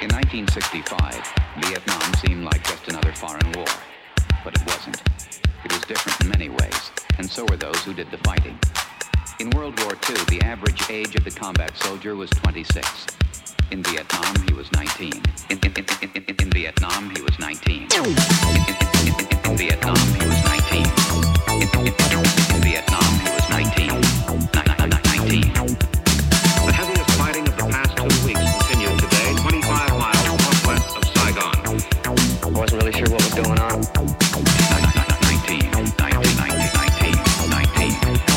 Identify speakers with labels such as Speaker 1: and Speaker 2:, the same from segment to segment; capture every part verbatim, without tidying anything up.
Speaker 1: In nineteen sixty-five, Vietnam seemed like just another foreign war. But it wasn't. It was different in many ways, and so were those who did the fighting. In World War Two, the average age of the combat soldier was twenty-six. In Vietnam, he was nineteen. In, in, in, in, in, in Vietnam, he was nineteen. In, in, in, in, in Vietnam, he was nineteen. In, in, in, in Vietnam, he was nineteen. nineteen.
Speaker 2: The heaviest fighting of the past two weeks continued today, twenty-five miles northwest of Saigon.
Speaker 3: I wasn't really sure what was going on.
Speaker 1: nineteen, nineteen, nineteen, nineteen.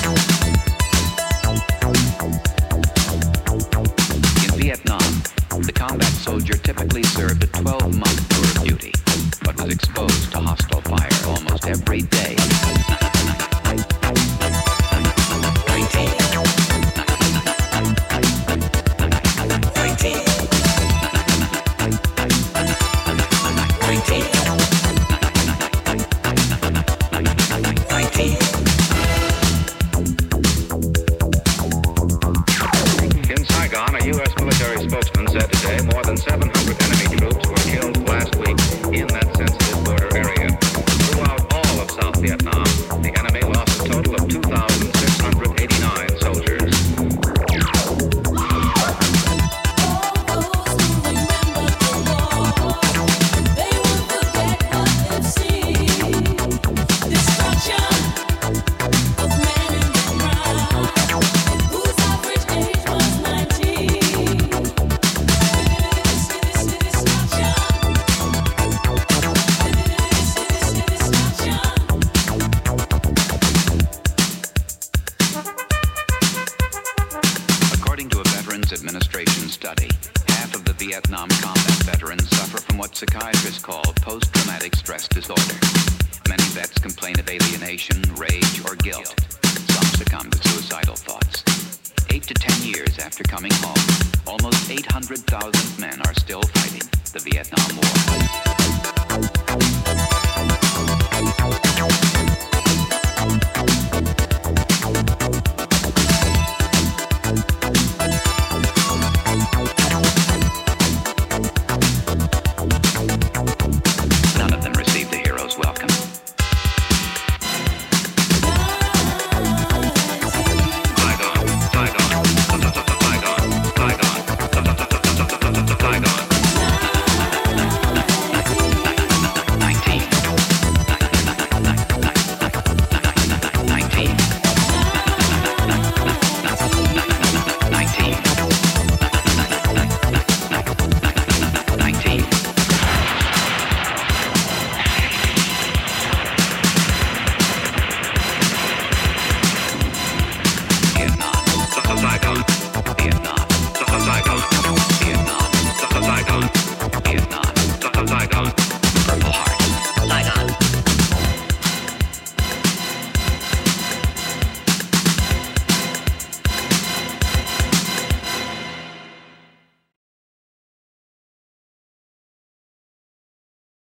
Speaker 1: In Vietnam, the combat soldier typically served a twelve-month tour of duty, but was exposed to hostile fire almost every day.
Speaker 2: In Saigon, a U S military spokesman said today more than seven hundred enemy troops were killed last week in that sensitive border area. Throughout all of South Vietnam, the enemy lost a total of two thousand six hundred eighty-nine soldiers.
Speaker 1: According to a Veterans Administration study, half of the Vietnam combat veterans suffer from what psychiatrists call post-traumatic stress disorder. Many vets complain of alienation, rage, or guilt. Some succumb to suicidal thoughts. Eight to ten years after coming home, almost eight hundred thousand men are still fighting the Vietnam War.